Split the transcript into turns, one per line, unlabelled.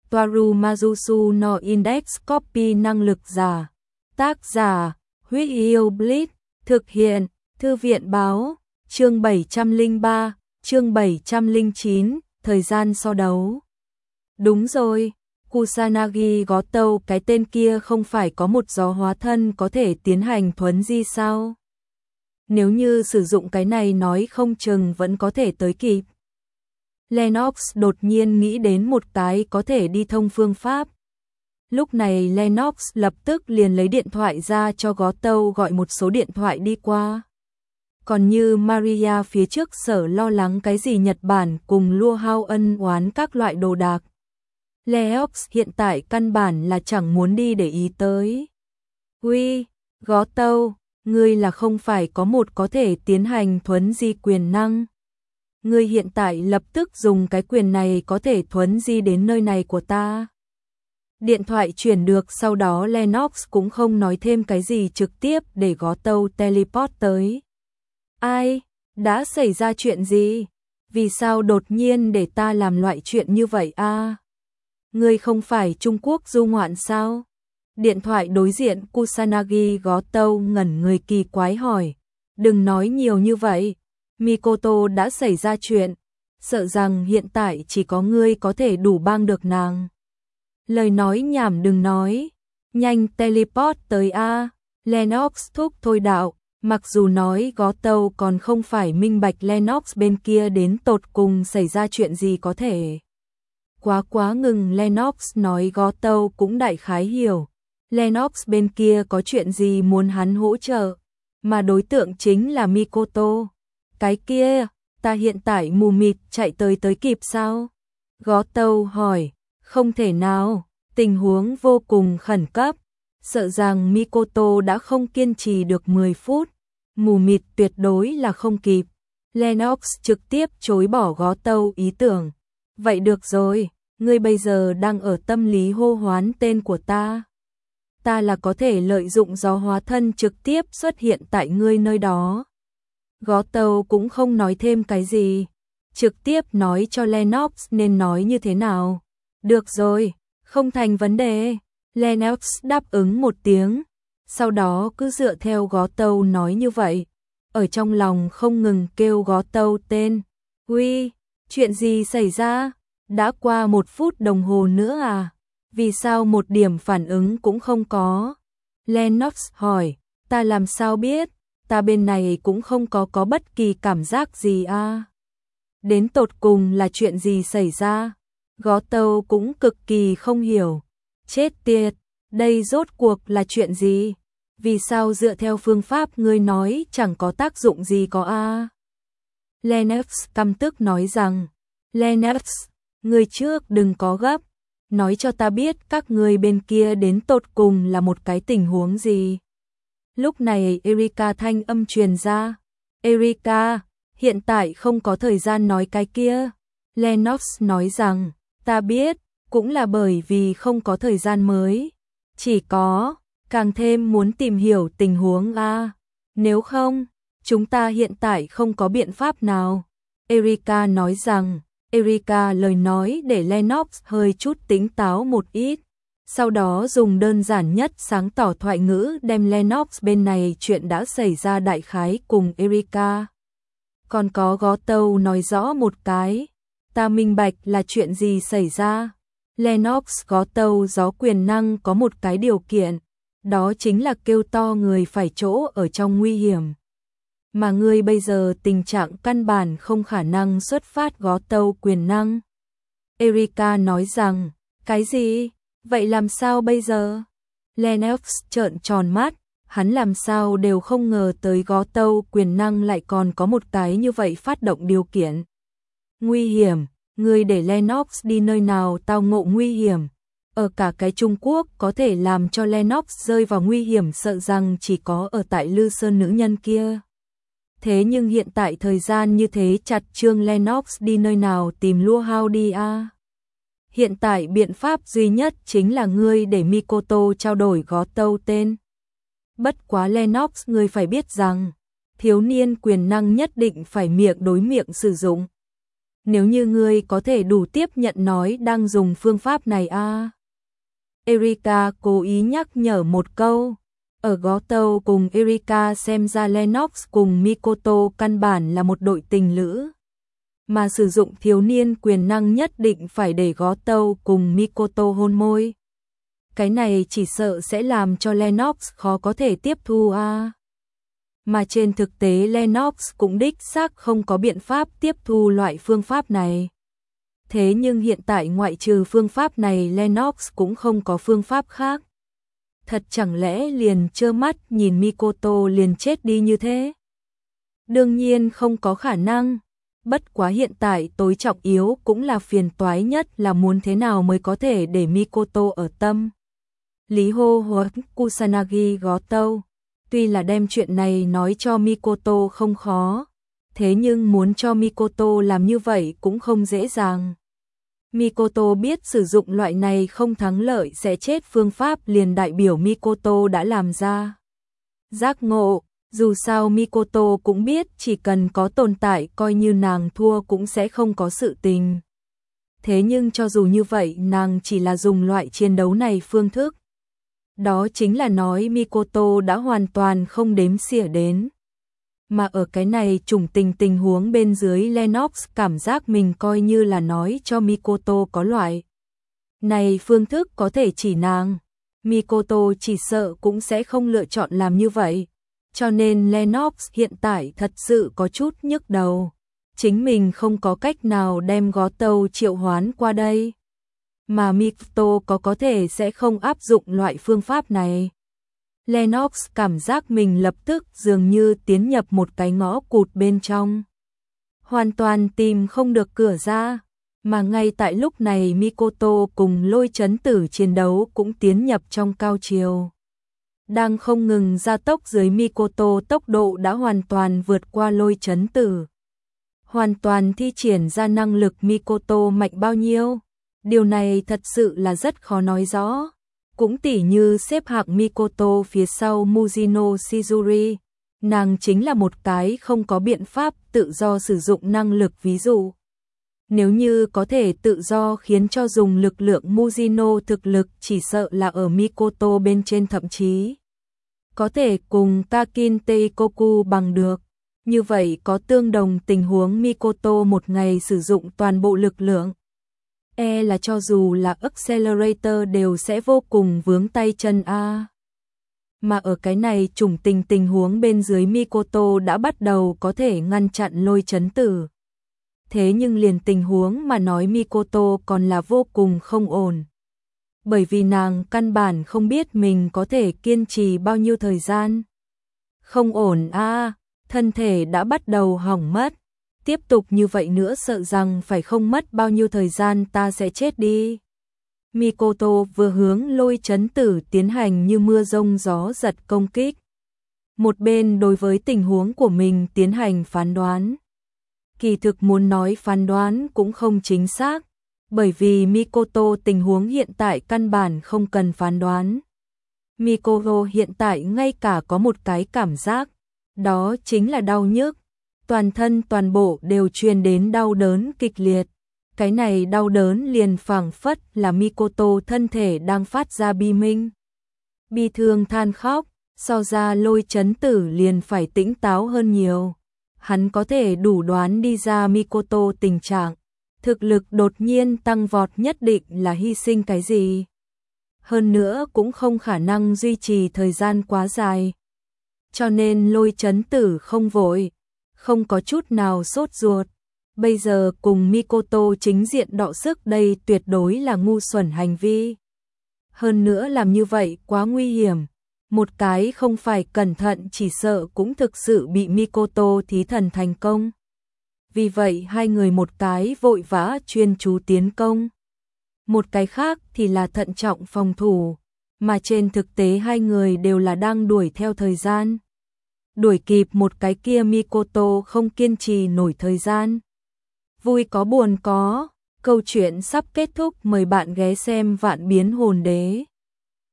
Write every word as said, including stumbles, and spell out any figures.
Toaru Majusu no Index Copy năng lực giả. Tác giả, Huyết Yêu Blitz, thực hiện, Thư viện báo, chương bảy trăm lẻ ba, chương bảy trăm lẻ chín, thời gian so đấu. Đúng rồi, Kusanagi Gotou, cái tên kia không phải có một gió hóa thân có thể tiến hành thuấn di sao? Nếu như sử dụng cái này nói không chừng vẫn có thể tới kịp. Lennox đột nhiên nghĩ đến một cái có thể đi thông phương pháp. Lúc này Lennox lập tức liền lấy điện thoại ra cho Gotou gọi một số điện thoại đi qua. Còn như Maria phía trước sở lo lắng cái gì Nhật Bản cùng Lua Hao ân oán các loại đồ đạc. Lennox hiện tại căn bản là chẳng muốn đi để ý tới. Uy, Gotou, ngươi là không phải có một có thể tiến hành thuấn di quyền năng. Ngươi hiện tại lập tức dùng cái quyền này có thể thuấn di đến nơi này của ta. Điện thoại chuyển được, sau đó Lennox cũng không nói thêm cái gì, trực tiếp để Gotou teleport tới. Ai? Đã xảy ra chuyện gì? Vì sao đột nhiên để ta làm loại chuyện như vậy a? À? Ngươi không phải Trung Quốc du ngoạn sao? Điện thoại đối diện Kusanagi Gotou ngẩn người kỳ quái hỏi. Đừng nói nhiều như vậy. Mikoto đã xảy ra chuyện. Sợ rằng hiện tại chỉ có ngươi có thể đủ bang được nàng. Lời nói nhảm đừng nói. Nhanh teleport tới a. Lennox thúc thôi đạo. Mặc dù nói Gotou còn không phải minh bạch Lennox bên kia đến tột cùng xảy ra chuyện gì có thể. Quá quá ngừng Lennox nói Gotou cũng đại khái hiểu. Lennox bên kia có chuyện gì muốn hắn hỗ trợ. Mà đối tượng chính là Mikoto. Cái kia, ta hiện tại mù mịt chạy tới tới kịp sao? Gotou hỏi, không thể nào, tình huống vô cùng khẩn cấp. Sợ rằng Mikoto đã không kiên trì được mười phút, mù mịt tuyệt đối là không kịp. Lennox trực tiếp chối bỏ Gotou ý tưởng. Vậy được rồi, ngươi bây giờ đang ở tâm lý hô hoán tên của ta. Ta là có thể lợi dụng gió hóa thân trực tiếp xuất hiện tại ngươi nơi đó. Gotou cũng không nói thêm cái gì, trực tiếp nói cho Lennox nên nói như thế nào. Được rồi, không thành vấn đề. Lennox đáp ứng một tiếng, sau đó cứ dựa theo Gotou nói như vậy. Ở trong lòng không ngừng kêu Gotou tên. Uy, chuyện gì xảy ra? Đã qua một phút đồng hồ nữa à? Vì sao một điểm phản ứng cũng không có? Lennox hỏi, ta làm sao biết? Ta bên này cũng không có có bất kỳ cảm giác gì à? Đến tột cùng là chuyện gì xảy ra? Gotou cũng cực kỳ không hiểu. Chết tiệt, đây rốt cuộc là chuyện gì? Vì sao dựa theo phương pháp ngươi nói chẳng có tác dụng gì có a? À? Lennox căm tức nói rằng, Lennox, ngươi trước đừng có gấp, nói cho ta biết các ngươi bên kia đến tột cùng là một cái tình huống gì. Lúc này Erika thanh âm truyền ra. Erika, hiện tại không có thời gian nói cái kia. Lennox nói rằng, ta biết, cũng là bởi vì không có thời gian mới. Chỉ có, càng thêm muốn tìm hiểu tình huống a. Nếu không, chúng ta hiện tại không có biện pháp nào. Erika nói rằng, Erika lời nói để Lennox hơi chút tỉnh táo một ít. Sau đó dùng đơn giản nhất sáng tỏ thoại ngữ đem Lennox bên này chuyện đã xảy ra đại khái cùng Erika. Còn có Gotou nói rõ một cái. Ta minh bạch là chuyện gì xảy ra. Lennox Gotou gió quyền năng có một cái điều kiện. Đó chính là kêu to người phải chỗ ở trong nguy hiểm. Mà ngươi bây giờ tình trạng căn bản không khả năng xuất phát Gotou quyền năng. Erika nói rằng, cái gì? Vậy làm sao bây giờ? Lennox trợn tròn mắt, hắn làm sao đều không ngờ tới Gotou quyền năng lại còn có một cái như vậy phát động điều kiện. Nguy hiểm, ngươi để Lennox đi nơi nào tao ngộ nguy hiểm. Ở cả cái Trung Quốc có thể làm cho Lennox rơi vào nguy hiểm sợ rằng chỉ có ở tại Lư Sơn nữ nhân kia. Thế nhưng hiện tại thời gian như thế chặt trương Lennox đi nơi nào tìm Lua Hao đi a? À? Hiện tại biện pháp duy nhất chính là ngươi để Mikoto trao đổi Gotou tên. Bất quá Lennox ngươi phải biết rằng, thiếu niên quyền năng nhất định phải miệng đối miệng sử dụng. Nếu như ngươi có thể đủ tiếp nhận nói đang dùng phương pháp này a. À. Erika cố ý nhắc nhở một câu. Ở Goto cùng Erika xem ra Lennox cùng Mikoto căn bản là một đội tình lữ. Mà sử dụng thiếu niên quyền năng nhất định phải để Goto cùng Mikoto hôn môi. Cái này chỉ sợ sẽ làm cho Lennox khó có thể tiếp thu a. À. Mà trên thực tế Lennox cũng đích xác không có biện pháp tiếp thu loại phương pháp này. Thế nhưng hiện tại ngoại trừ phương pháp này Lennox cũng không có phương pháp khác. Thật chẳng lẽ liền trơ mắt nhìn Mikoto liền chết đi như thế? Đương nhiên không có khả năng. Bất quá hiện tại tối trọng yếu cũng là phiền toái nhất là muốn thế nào mới có thể để Mikoto ở tâm. Lý hô hoặc Kusanagi Goto. Tuy là đem chuyện này nói cho Mikoto không khó, thế nhưng muốn cho Mikoto làm như vậy cũng không dễ dàng. Mikoto biết sử dụng loại này không thắng lợi sẽ chết phương pháp liền đại biểu Mikoto đã làm ra. Giác ngộ, dù sao Mikoto cũng biết chỉ cần có tồn tại coi như nàng thua cũng sẽ không có sự tình. Thế nhưng cho dù như vậy nàng chỉ là dùng loại chiến đấu này phương thức. Đó chính là nói Mikoto đã hoàn toàn không đếm xỉa đến. Mà ở cái này trùng tình tình huống bên dưới Lennox cảm giác mình coi như là nói cho Mikoto có loại. Này phương thức có thể chỉ nàng. Mikoto chỉ sợ cũng sẽ không lựa chọn làm như vậy. Cho nên Lennox hiện tại thật sự có chút nhức đầu. Chính mình không có cách nào đem Goto triệu hoán qua đây. Mà Mikoto có có thể sẽ không áp dụng loại phương pháp này. Lennox cảm giác mình lập tức dường như tiến nhập một cái ngõ cụt bên trong. Hoàn toàn tìm không được cửa ra. Mà ngay tại lúc này Mikoto cùng Lôi Chấn Tử chiến đấu cũng tiến nhập trong cao triều. Đang không ngừng gia tốc dưới Mikoto tốc độ đã hoàn toàn vượt qua Lôi Chấn Tử. Hoàn toàn thi triển ra năng lực Mikoto mạnh bao nhiêu. Điều này thật sự là rất khó nói rõ. Cũng tỉ như xếp hạng Mikoto phía sau Mujino Shizuri. Nàng chính là một cái không có biện pháp tự do sử dụng năng lực ví dụ. Nếu như có thể tự do khiến cho dùng lực lượng Mujino thực lực chỉ sợ là ở Mikoto bên trên thậm chí. Có thể cùng Kakin Teikoku bằng được. Như vậy có tương đồng tình huống Mikoto một ngày sử dụng toàn bộ lực lượng. E là cho dù là Accelerator đều sẽ vô cùng vướng tay chân a. Mà ở cái này trùng tình tình huống bên dưới Mikoto đã bắt đầu có thể ngăn chặn Lôi Chấn Tử. Thế nhưng liền tình huống mà nói Mikoto còn là vô cùng không ổn. Bởi vì nàng căn bản không biết mình có thể kiên trì bao nhiêu thời gian. Không ổn a, thân thể đã bắt đầu hỏng mất. Tiếp tục như vậy nữa sợ rằng phải không mất bao nhiêu thời gian ta sẽ chết đi. Mikoto vừa hướng Lôi Chấn Tử tiến hành như mưa rông gió giật công kích. Một bên đối với tình huống của mình tiến hành phán đoán. Kỳ thực muốn nói phán đoán cũng không chính xác, bởi vì Mikoto tình huống hiện tại căn bản không cần phán đoán. Mikoto hiện tại ngay cả có một cái cảm giác, đó chính là đau nhức. Toàn thân toàn bộ đều truyền đến đau đớn kịch liệt. Cái này đau đớn liền phảng phất là Mikoto thân thể đang phát ra bi minh. Bi thương than khóc, so ra Lôi Chấn Tử liền phải tĩnh táo hơn nhiều. Hắn có thể đủ đoán đi ra Mikoto tình trạng. Thực lực đột nhiên tăng vọt nhất định là hy sinh cái gì. Hơn nữa cũng không khả năng duy trì thời gian quá dài. Cho nên Lôi Chấn Tử không vội. Không có chút nào sốt ruột. Bây giờ cùng Mikoto chính diện đọ sức đây tuyệt đối là ngu xuẩn hành vi. Hơn nữa làm như vậy quá nguy hiểm. Một cái không phải cẩn thận chỉ sợ cũng thực sự bị Mikoto thí thần thành công. Vì vậy hai người một cái vội vã chuyên chú tiến công. Một cái khác thì là thận trọng phòng thủ. Mà trên thực tế hai người đều là đang đuổi theo thời gian. Đuổi kịp một cái kia Mikoto không kiên trì nổi thời gian. Vui có buồn có, câu chuyện sắp kết thúc, mời bạn ghé xem Vạn Biến Hồn Đế.